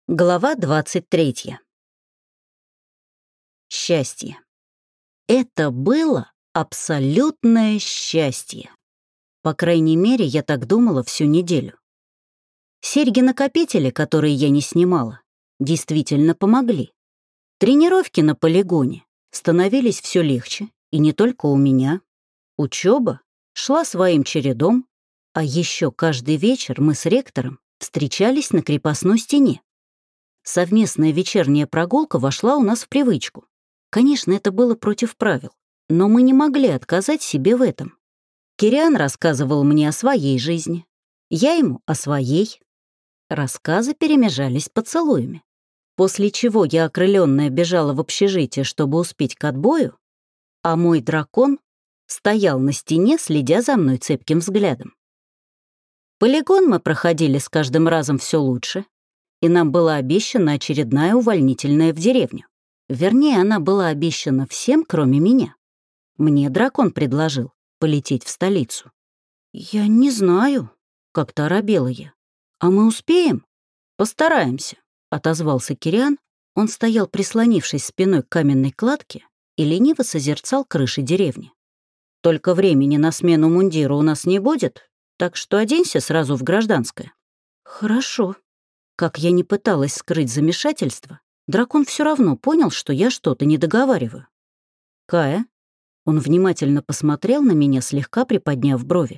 Глава 23. Счастье. Это было абсолютное счастье. По крайней мере, я так думала всю неделю. Серьги-накопители, которые я не снимала, действительно помогли. Тренировки на полигоне становились все легче, и не только у меня. Учеба шла своим чередом, а еще каждый вечер мы с ректором встречались на крепостной стене. Совместная вечерняя прогулка вошла у нас в привычку. Конечно, это было против правил, но мы не могли отказать себе в этом. Кириан рассказывал мне о своей жизни, я ему о своей. Рассказы перемежались поцелуями. После чего я, окрыленная, бежала в общежитие, чтобы успеть к отбою, а мой дракон стоял на стене, следя за мной цепким взглядом. Полигон мы проходили с каждым разом все лучше, и нам была обещана очередная увольнительная в деревню. Вернее, она была обещана всем, кроме меня. Мне дракон предложил полететь в столицу. «Я не знаю», — как-то оробела я. «А мы успеем?» «Постараемся», — отозвался Кириан. Он стоял, прислонившись спиной к каменной кладке, и лениво созерцал крыши деревни. «Только времени на смену мундира у нас не будет, так что оденься сразу в гражданское». «Хорошо». Как я не пыталась скрыть замешательство, дракон все равно понял, что я что-то не договариваю. «Кая?» Он внимательно посмотрел на меня, слегка приподняв брови.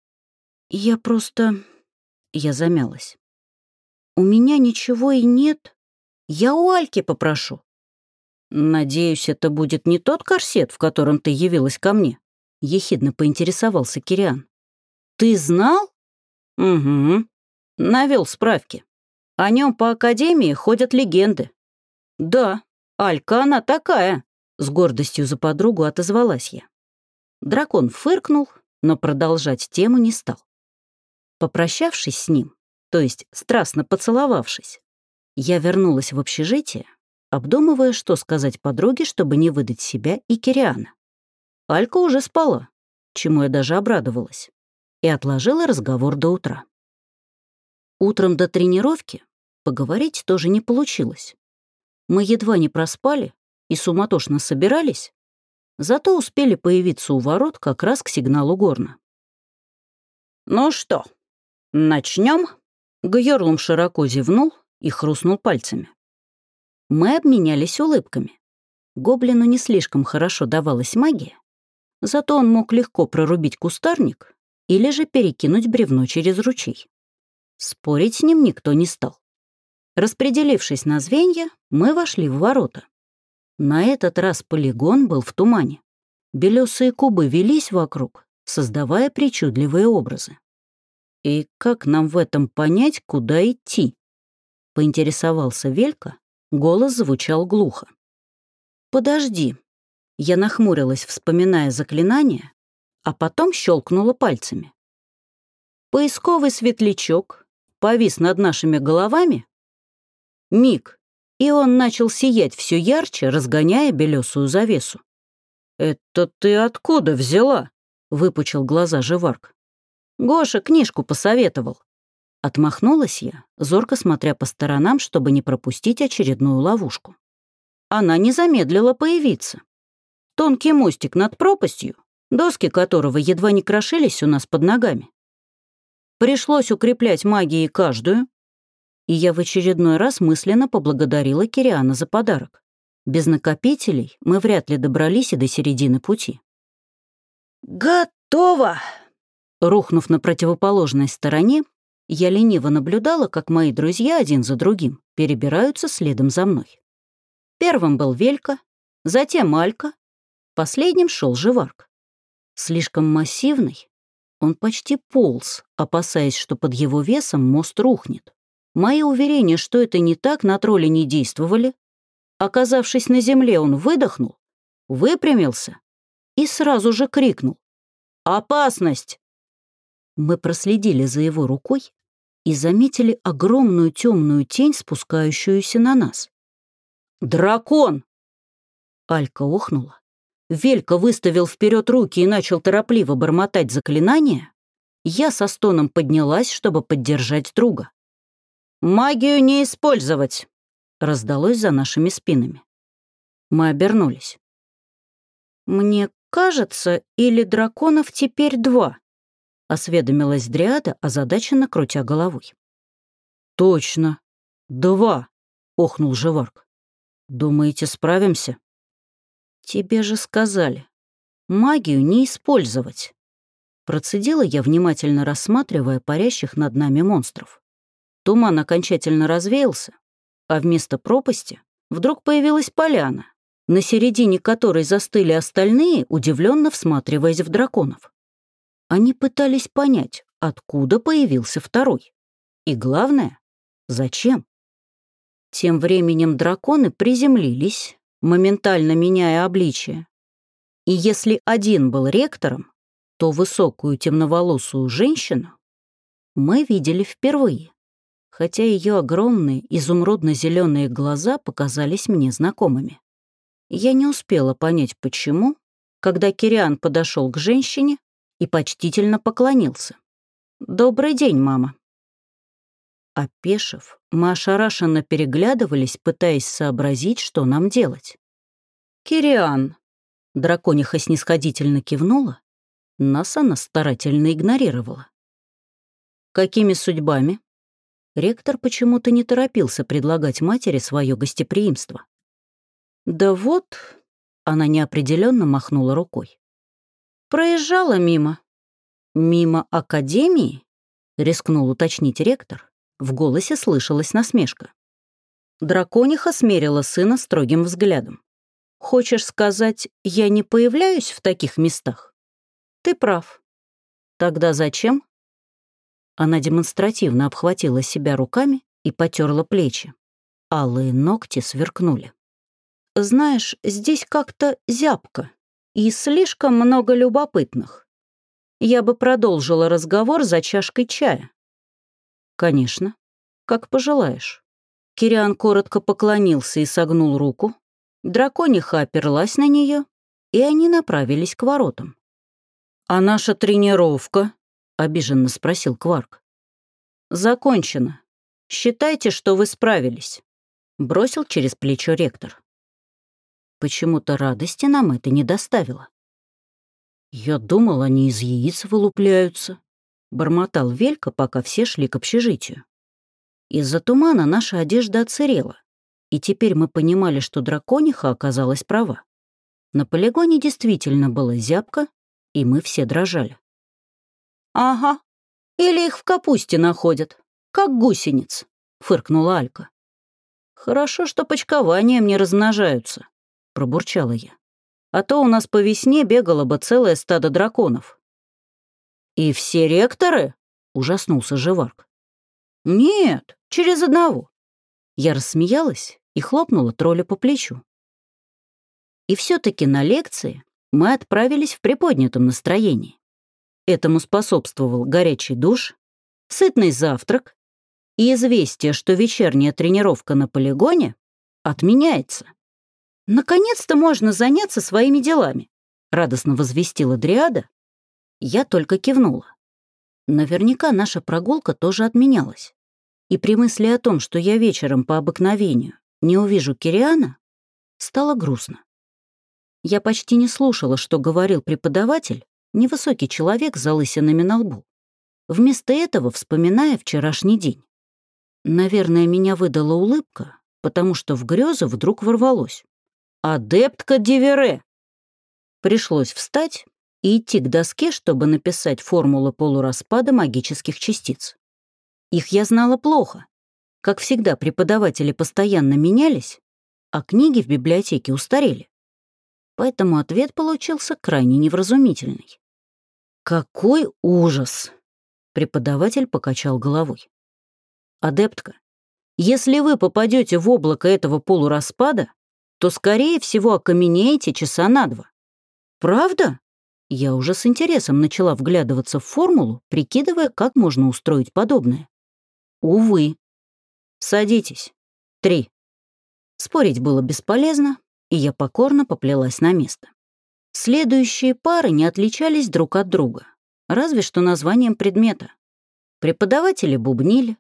«Я просто...» Я замялась. «У меня ничего и нет. Я у Альки попрошу». «Надеюсь, это будет не тот корсет, в котором ты явилась ко мне?» Ехидно поинтересовался Кириан. «Ты знал?» «Угу. Навел справки. О нем по академии ходят легенды». «Да, Алька она такая», — с гордостью за подругу отозвалась я. Дракон фыркнул, но продолжать тему не стал. Попрощавшись с ним, то есть страстно поцеловавшись, я вернулась в общежитие, обдумывая, что сказать подруге, чтобы не выдать себя и Кириана. Алька уже спала, чему я даже обрадовалась, и отложила разговор до утра. Утром до тренировки поговорить тоже не получилось. Мы едва не проспали и суматошно собирались, зато успели появиться у ворот как раз к сигналу горна. «Ну что, начнем?» Гьорлум широко зевнул и хрустнул пальцами. Мы обменялись улыбками. Гоблину не слишком хорошо давалась магия, зато он мог легко прорубить кустарник или же перекинуть бревно через ручей. Спорить с ним никто не стал. Распределившись на звенья, мы вошли в ворота. На этот раз полигон был в тумане. Белесые кубы велись вокруг, создавая причудливые образы. «И как нам в этом понять, куда идти?» — поинтересовался Велька, голос звучал глухо. «Подожди». Я нахмурилась, вспоминая заклинание, а потом щелкнула пальцами. Поисковый светлячок повис над нашими головами. Миг, и он начал сиять все ярче, разгоняя белесую завесу. «Это ты откуда взяла?» — выпучил глаза Живарк. «Гоша книжку посоветовал». Отмахнулась я, зорко смотря по сторонам, чтобы не пропустить очередную ловушку. Она не замедлила появиться. Тонкий мостик над пропастью, доски которого едва не крошились у нас под ногами. Пришлось укреплять магией каждую, и я в очередной раз мысленно поблагодарила Кириана за подарок. Без накопителей мы вряд ли добрались и до середины пути. «Готово!» Рухнув на противоположной стороне, я лениво наблюдала, как мои друзья один за другим перебираются следом за мной. Первым был Велька, затем Алька, последним шел Живарк. Слишком массивный, он почти полз, опасаясь, что под его весом мост рухнет. Мои уверения, что это не так, на тролля не действовали. Оказавшись на земле, он выдохнул, выпрямился и сразу же крикнул: «Опасность!» Мы проследили за его рукой и заметили огромную темную тень, спускающуюся на нас. «Дракон!» Алька охнула. Велька выставил вперед руки и начал торопливо бормотать заклинания. Я со стоном поднялась, чтобы поддержать друга. «Магию не использовать!» — раздалось за нашими спинами. Мы обернулись. «Мне кажется, или драконов теперь 2?» — осведомилась Дриада, озадаченно крутя головой. «Точно, 2!» — охнул Живарк. «Думаете, справимся?» «Тебе же сказали, магию не использовать!» Процедила я, внимательно рассматривая парящих над нами монстров. Туман окончательно развеялся, а вместо пропасти вдруг появилась поляна, на середине которой застыли остальные, удивленно всматриваясь в драконов. Они пытались понять, откуда появился второй. И главное, зачем? Тем временем драконы приземлились, моментально меняя обличие. И если один был ректором, то высокую темноволосую женщину мы видели впервые, хотя ее огромные изумрудно-зеленые глаза показались мне знакомыми. Я не успела понять, почему, когда Кириан подошел к женщине и почтительно поклонился. «Добрый день, мама». Опешив, мы ошарашенно переглядывались, пытаясь сообразить, что нам делать. «Кириан», — дракониха снисходительно кивнула, нас она старательно игнорировала. «Какими судьбами?» Ректор почему-то не торопился предлагать матери свое гостеприимство. «Да вот», — она неопределенно махнула рукой. «Проезжала мимо». «Мимо академии?» — рискнул уточнить ректор. В голосе слышалась насмешка. Дракониха смерила сына строгим взглядом. «Хочешь сказать, я не появляюсь в таких местах?» «Ты прав. Тогда зачем?» Она демонстративно обхватила себя руками и потерла плечи. Алые ногти сверкнули. «Знаешь, здесь как-то зябко и слишком много любопытных. Я бы продолжила разговор за чашкой чая». «Конечно, как пожелаешь». Кириан коротко поклонился и согнул руку. Дракониха оперлась на нее, и они направились к воротам. «А наша тренировка?» — обиженно спросил Кварк. «Закончено. Считайте, что вы справились», — бросил через плечо ректор. Почему-то радости нам это не доставило. «Я думал, они из яиц вылупляются», — бормотал Велька, пока все шли к общежитию. Из-за тумана наша одежда отсырела, и теперь мы понимали, что дракониха оказалась права. На полигоне действительно было зябко, и мы все дрожали. «Ага, или их в капусте находят, как гусениц», — фыркнула Алька. «Хорошо, что почкованием не размножаются», — пробурчала я. «А то у нас по весне бегало бы целое стадо драконов». «И все ректоры?» — ужаснулся Живарк. «Нет, через одного». Я рассмеялась и хлопнула тролля по плечу. И все-таки на лекции мы отправились в приподнятом настроении. Этому способствовал горячий душ, сытный завтрак и известие, что вечерняя тренировка на полигоне отменяется. «Наконец-то можно заняться своими делами», — радостно возвестила Дриада. Я только кивнула. Наверняка наша прогулка тоже отменялась. И при мысли о том, что я вечером по обыкновению не увижу Кириана, стало грустно. Я почти не слушала, что говорил преподаватель, невысокий человек с залысинами на лбу, вместо этого вспоминая вчерашний день. Наверное, меня выдала улыбка, потому что в грезы вдруг ворвалось. «Адептка Дивере!» Пришлось встать и идти к доске, чтобы написать формулы полураспада магических частиц. Их я знала плохо. Как всегда, преподаватели постоянно менялись, а книги в библиотеке устарели. Поэтому ответ получился крайне невразумительный. «Какой ужас!» — преподаватель покачал головой. «Адептка, если вы попадете в облако этого полураспада, то, скорее всего, окаменеете часа на 2. Правда?» Я уже с интересом начала вглядываться в формулу, прикидывая, как можно устроить подобное. «Увы. Садитесь. 3». Спорить было бесполезно, и я покорно поплелась на место. Следующие пары не отличались друг от друга, разве что названием предмета. Преподаватели бубнили,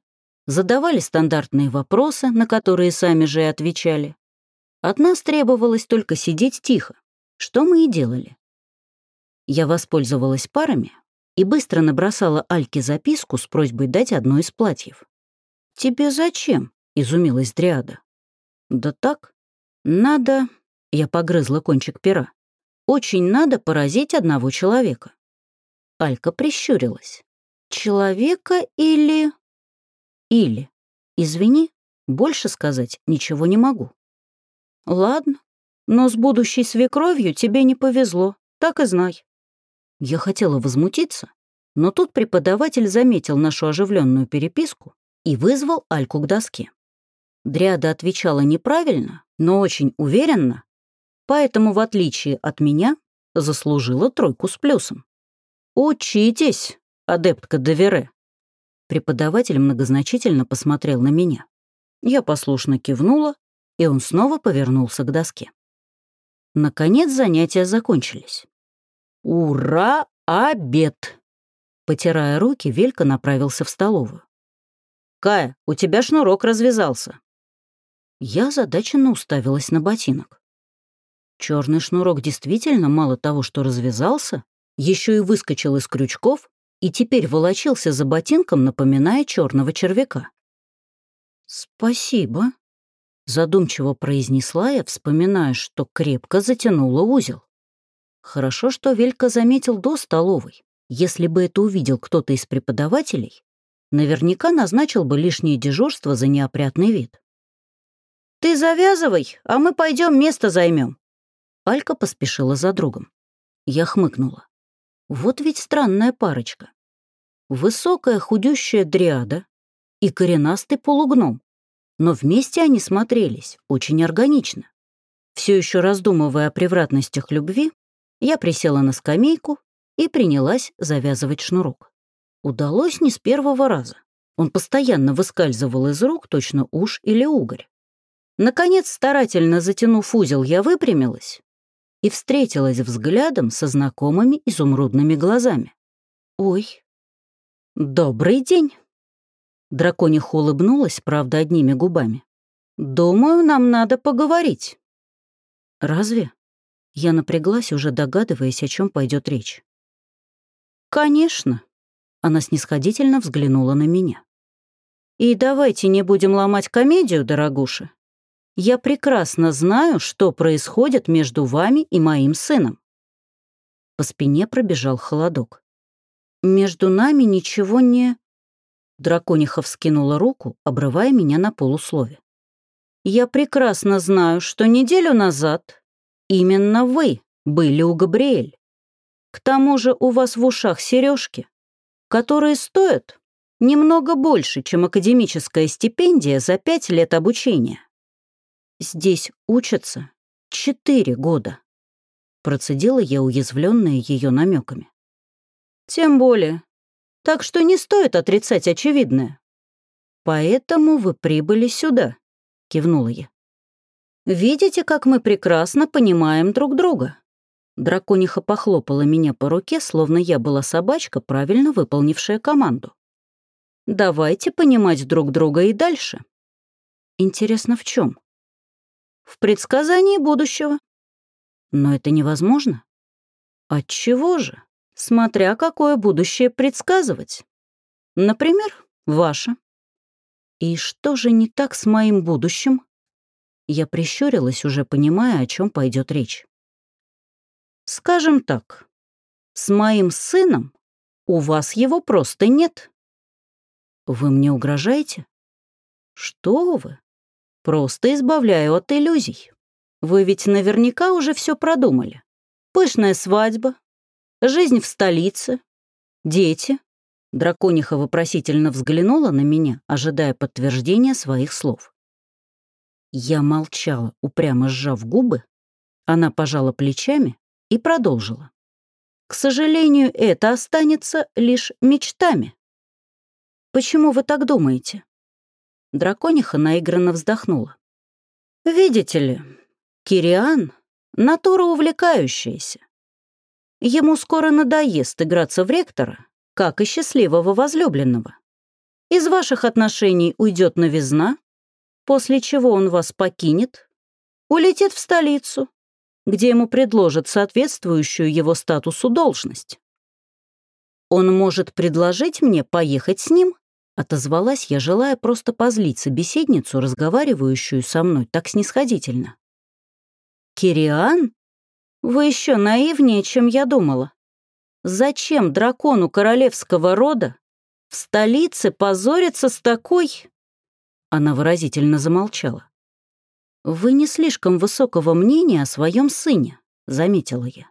задавали стандартные вопросы, на которые сами же и отвечали. От нас требовалось только сидеть тихо, что мы и делали. Я воспользовалась парами и быстро набросала Альке записку с просьбой дать одно из платьев. «Тебе зачем?» — изумилась Дриада. «Да так, надо...» — я погрызла кончик пера. «Очень надо поразить одного человека». Алька прищурилась. «Человека или...» «Или. Извини, больше сказать ничего не могу». «Ладно, но с будущей свекровью тебе не повезло, так и знай». Я хотела возмутиться, но тут преподаватель заметил нашу оживленную переписку и вызвал Альку к доске. Дриада отвечала неправильно, но очень уверенно, поэтому, в отличие от меня, заслужила 3 с плюсом. «Учитесь, адептка Девере!» Преподаватель многозначительно посмотрел на меня. Я послушно кивнула, и он снова повернулся к доске. Наконец занятия закончились. «Ура, обед!» Потирая руки, Велька направился в столовую. «Кая, у тебя шнурок развязался». Я озадаченно уставилась на ботинок. Черный шнурок действительно мало того, что развязался, еще и выскочил из крючков и теперь волочился за ботинком, напоминая черного червяка. «Спасибо», — задумчиво произнесла я, вспоминая, что крепко затянула узел. Хорошо, что Велька заметил до столовой. Если бы это увидел кто-то из преподавателей, наверняка назначил бы лишнее дежурство за неопрятный вид. «Ты завязывай, а мы пойдем место займем». Алька поспешила за другом. Я хмыкнула. Вот ведь странная парочка. Высокая худющая дриада и коренастый полугном. Но вместе они смотрелись очень органично. Все еще раздумывая о превратностях любви, я присела на скамейку и принялась завязывать шнурок. Удалось не с первого раза. Он постоянно выскальзывал из рук, точно уж или угорь. Наконец, старательно затянув узел, я выпрямилась и встретилась взглядом со знакомыми изумрудными глазами. «Ой, добрый день!» Дракониха улыбнулась, правда, одними губами. «Думаю, нам надо поговорить». «Разве?» Я напряглась, уже догадываясь, о чем пойдет речь. «Конечно», — она снисходительно взглянула на меня. «И давайте не будем ломать комедию, дорогуша. Я прекрасно знаю, что происходит между вами и моим сыном». По спине пробежал холодок. «Между нами ничего не...» Дракониха вскинула руку, обрывая меня на полуслове. «Я прекрасно знаю, что неделю назад именно вы были у Габриэль. К тому же у вас в ушах сережки, которые стоят немного больше, чем академическая стипендия за 5 лет обучения. Здесь учатся 4 года», — процедила я, уязвленная ее намеками. «Тем более. Так что не стоит отрицать очевидное. Поэтому вы прибыли сюда», — кивнула я. «Видите, как мы прекрасно понимаем друг друга?» Дракониха похлопала меня по руке, словно я была собачка, правильно выполнившая команду. «Давайте понимать друг друга и дальше». «Интересно, в чем?» «В предсказании будущего». «Но это невозможно». «Отчего же? Смотря какое будущее предсказывать. Например, ваше». «И что же не так с моим будущим?» Я прищурилась, уже понимая, о чем пойдет речь. «Скажем так, с моим сыном у вас его просто нет». «Вы мне угрожаете?» «Что вы? Просто избавляю от иллюзий. Вы ведь наверняка уже все продумали. Пышная свадьба, жизнь в столице, дети». Дракониха вопросительно взглянула на меня, ожидая подтверждения своих слов. Я молчала, упрямо сжав губы. Она пожала плечами и продолжила. «К сожалению, это останется лишь мечтами». «Почему вы так думаете?» Дракониха наигранно вздохнула. «Видите ли, Кириан — натура увлекающаяся. Ему скоро надоест играться в ректора, как и счастливого возлюбленного. Из ваших отношений уйдет новизна, после чего он вас покинет, улетит в столицу, где ему предложат соответствующую его статусу должность. Он может предложить мне поехать с ним, отозвалась я, желая просто позлить собеседницу, разговаривающую со мной так снисходительно. Кириан? Вы еще наивнее, чем я думала. Зачем дракону королевского рода в столице позориться с такой... Она выразительно замолчала. «Вы не слишком высокого мнения о своем сыне», — заметила я.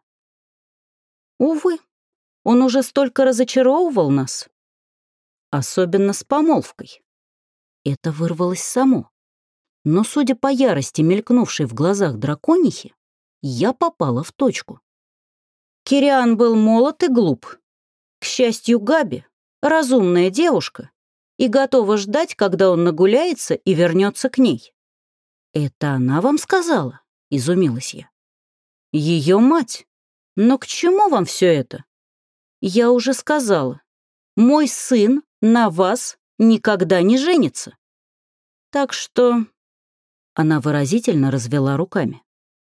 «Увы, он уже столько разочаровывал нас. Особенно с помолвкой». Это вырвалось само. Но, судя по ярости, мелькнувшей в глазах драконихи, я попала в точку. Кириан был молод и глуп. К счастью, Габи — разумная девушка и готова ждать, когда он нагуляется и вернется к ней. «Это она вам сказала?» — изумилась я. «Ее мать. Но к чему вам все это? Я уже сказала, мой сын на вас никогда не женится. Так что...» Она выразительно развела руками.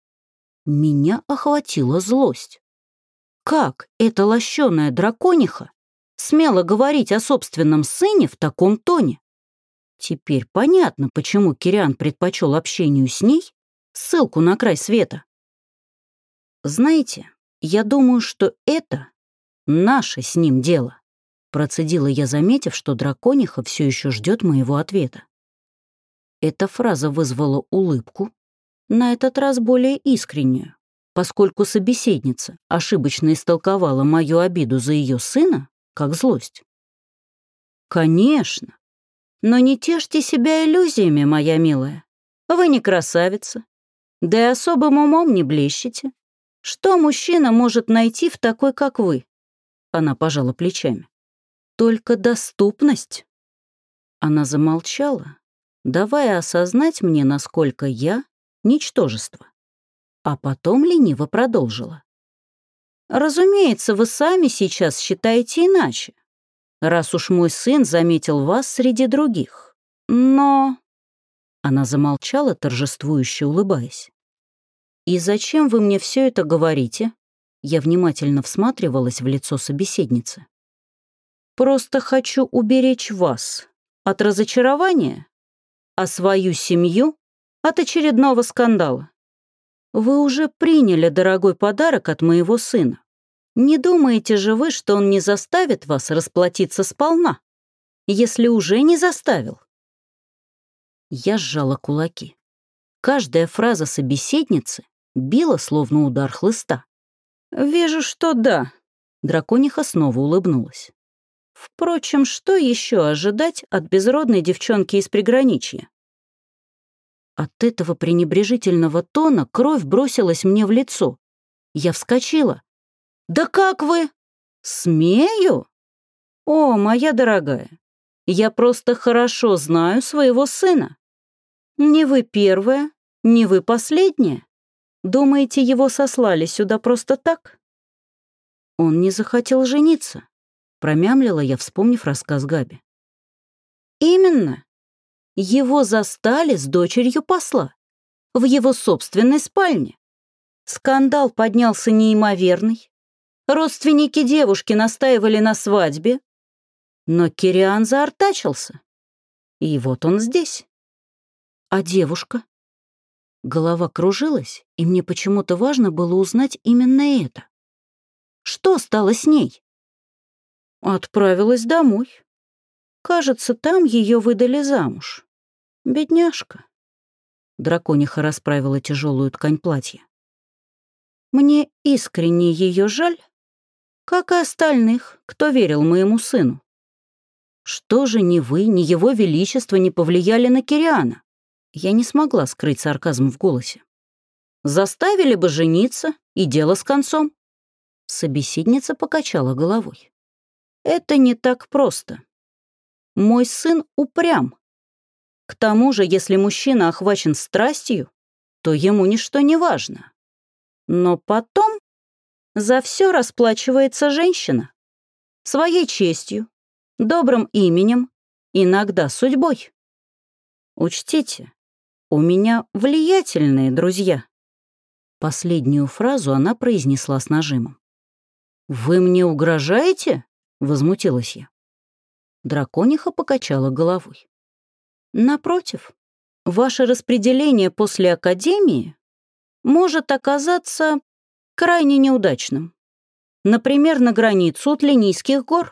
Меня охватила злость. Как эта лощеная дракониха смела говорить о собственном сыне в таком тоне? Теперь понятно, почему Кириан предпочел общению с ней ссылку на край света. «Знаете, я думаю, что это наше с ним дело», процедила я, заметив, что дракониха все еще ждет моего ответа. Эта фраза вызвала улыбку, на этот раз более искреннюю, поскольку собеседница ошибочно истолковала мою обиду за ее сына как злость. «Конечно. Но не тешьте себя иллюзиями, моя милая. Вы не красавица, да и особым умом не блещете. Что мужчина может найти в такой, как вы?» Она пожала плечами. «Только доступность». Она замолчала, давая осознать мне, насколько я — ничтожество. А потом лениво продолжила. «Разумеется, вы сами сейчас считаете иначе, раз уж мой сын заметил вас среди других. Но...» Она замолчала, торжествующе улыбаясь. «И зачем вы мне все это говорите?» Я внимательно всматривалась в лицо собеседницы. «Просто хочу уберечь вас от разочарования, а свою семью — от очередного скандала. Вы уже приняли дорогой подарок от моего сына. Не думаете же вы, что он не заставит вас расплатиться сполна, если уже не заставил?» Я сжала кулаки. Каждая фраза собеседницы била, словно удар хлыста. «Вижу, что да», — дракониха снова улыбнулась. «Впрочем, что еще ожидать от безродной девчонки из приграничья?» От этого пренебрежительного тона кровь бросилась мне в лицо. Я вскочила. «Да как вы?» «Смею? О, моя дорогая, я просто хорошо знаю своего сына. Не вы первая, не вы последняя. Думаете, его сослали сюда просто так?» «Он не захотел жениться», — промямлила я, вспомнив рассказ Габи. «Именно. Его застали с дочерью посла в его собственной спальне. Скандал поднялся неимоверный. Родственники девушки настаивали на свадьбе, но Кириан заортачился. И вот он здесь. А девушка?» Голова кружилась, и мне почему-то важно было узнать именно это. Что стало с ней? Отправилась домой. Кажется, там ее выдали замуж. Бедняжка. Дракониха расправила тяжелую ткань платья. Мне искренне ее жаль, как и остальных, кто верил моему сыну. Что же ни вы, ни его величество не повлияли на Кириана? Я не смогла скрыть сарказм в голосе. Заставили бы жениться, и дело с концом. Собеседница покачала головой. Это не так просто. Мой сын упрям. К тому же, если мужчина охвачен страстью, то ему ничто не важно. Но потом за все расплачивается женщина. Своей честью, добрым именем, иногда судьбой. Учтите, у меня влиятельные друзья». Последнюю фразу она произнесла с нажимом. «Вы мне угрожаете?» — возмутилась я. Дракониха покачала головой. «Напротив, ваше распределение после академии может оказаться крайне неудачным. Например, на границу Тлинийских гор».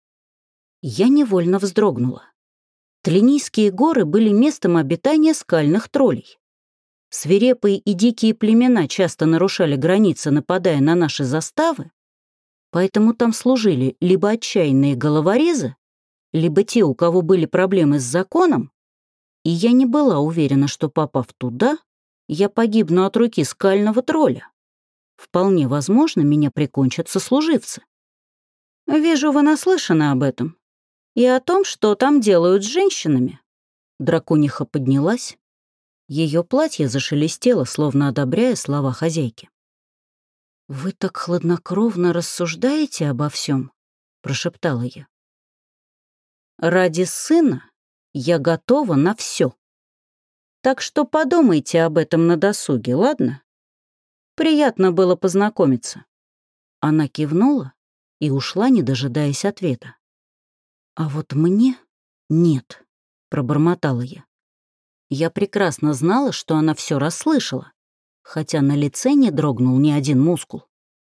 Я невольно вздрогнула. Тлинийские горы были местом обитания скальных троллей. Свирепые и дикие племена часто нарушали границы, нападая на наши заставы, поэтому там служили либо отчаянные головорезы, либо те, у кого были проблемы с законом, и я не была уверена, что, попав туда, я погибну от руки скального тролля. Вполне возможно, меня прикончат сослуживцы. «Вижу, вы наслышаны об этом. И о том, что там делают с женщинами». Дракониха поднялась. Ее платье зашелестело, словно одобряя слова хозяйки. «Вы так хладнокровно рассуждаете обо всем», — прошептала я. «Ради сына я готова на все. Так что подумайте об этом на досуге, ладно? Приятно было познакомиться». Она кивнула и ушла, не дожидаясь ответа. «А вот мне нет», — пробормотала я. Я прекрасно знала, что она все расслышала, хотя на лице не дрогнул ни один мускул.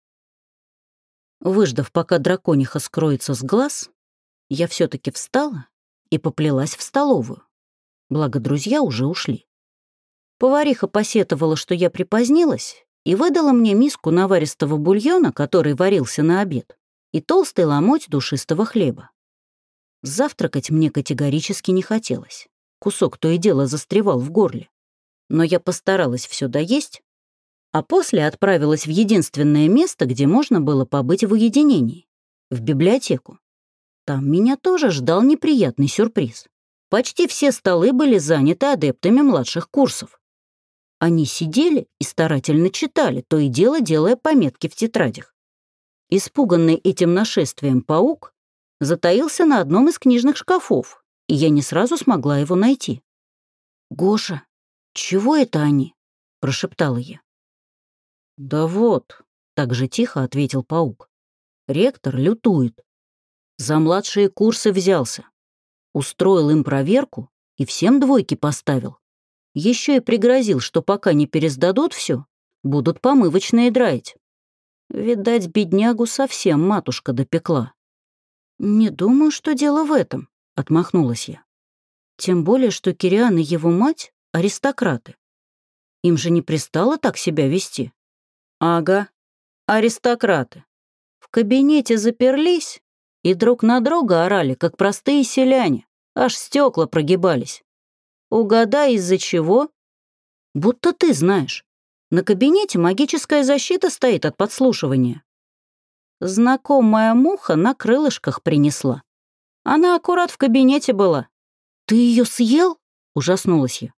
Выждав, пока дракониха скроется с глаз, я все-таки встала и поплелась в столовую. Благо, друзья уже ушли. Повариха посетовала, что я припозднилась, и выдала мне миску наваристого бульона, который варился на обед, и толстый ломоть душистого хлеба. Завтракать мне категорически не хотелось. Кусок то и дело застревал в горле. Но я постаралась все доесть, а после отправилась в единственное место, где можно было побыть в уединении — в библиотеку. Там меня тоже ждал неприятный сюрприз. Почти все столы были заняты адептами младших курсов. Они сидели и старательно читали, то и дело делая пометки в тетрадях. Испуганный этим нашествием паук затаился на одном из книжных шкафов, и я не сразу смогла его найти. «Гоша, чего это они?» — прошептала я. «Да вот», — так же тихо ответил паук. «Ректор лютует. За младшие курсы взялся. Устроил им проверку и всем двойки поставил. Еще и пригрозил, что пока не пересдадут все, будут помывочные драить. Видать, беднягу совсем матушка допекла». «Не думаю, что дело в этом», — отмахнулась я. «Тем более, что Кириан и его мать — аристократы. Им же не пристало так себя вести». «Ага, аристократы. В кабинете заперлись и друг на друга орали, как простые селяне, аж стекла прогибались. Угадай, из-за чего?» «Будто ты знаешь. На кабинете магическая защита стоит от подслушивания». Знакомая муха на крылышках принесла. Она аккурат в кабинете была. «Ты ее съел?» — ужаснулась я.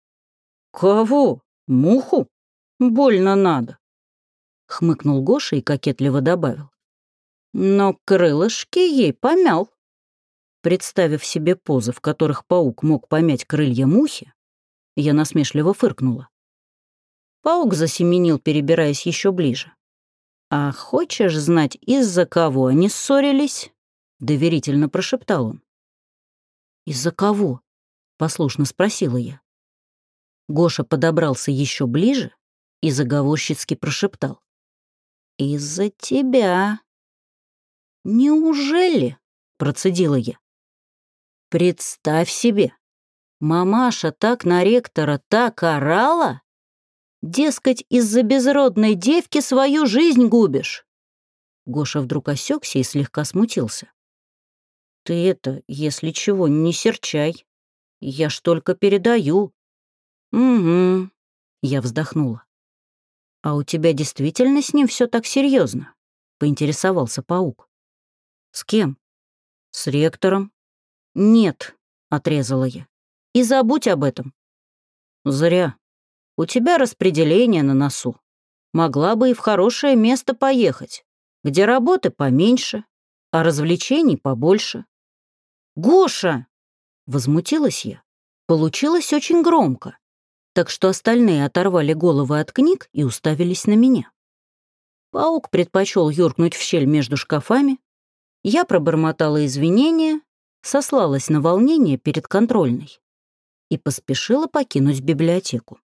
«Кого? Муху? Больно надо», — хмыкнул Гоша и кокетливо добавил. «Но крылышки ей помял». Представив себе позы, в которых паук мог помять крылья мухи, я насмешливо фыркнула. Паук засеменил, перебираясь еще ближе. «А хочешь знать, из-за кого они ссорились?» — доверительно прошептал он. «Из-за кого?» — послушно спросила я. Гоша подобрался еще ближе и заговорщицки прошептал. «Из-за тебя». «Неужели?» — процедила я. «Представь себе, мамаша так на ректора так орала? Дескать, из-за безродной девки свою жизнь губишь». Гоша вдруг осекся и слегка смутился. «Ты это, если чего, не серчай. Я ж только передаю». «Угу», — я вздохнула. «А у тебя действительно с ним все так серьезно? Поинтересовался паук. «С кем?» «С ректором». «Нет», — отрезала я. «И забудь об этом». «Зря. У тебя распределение на носу. Могла бы и в хорошее место поехать, где работы поменьше, а развлечений побольше». «Гоша!» Возмутилась я. Получилось очень громко, так что остальные оторвали головы от книг и уставились на меня. Паук предпочел юркнуть в щель между шкафами. Я пробормотала извинения, сослалась на волнение перед контрольной и поспешила покинуть библиотеку.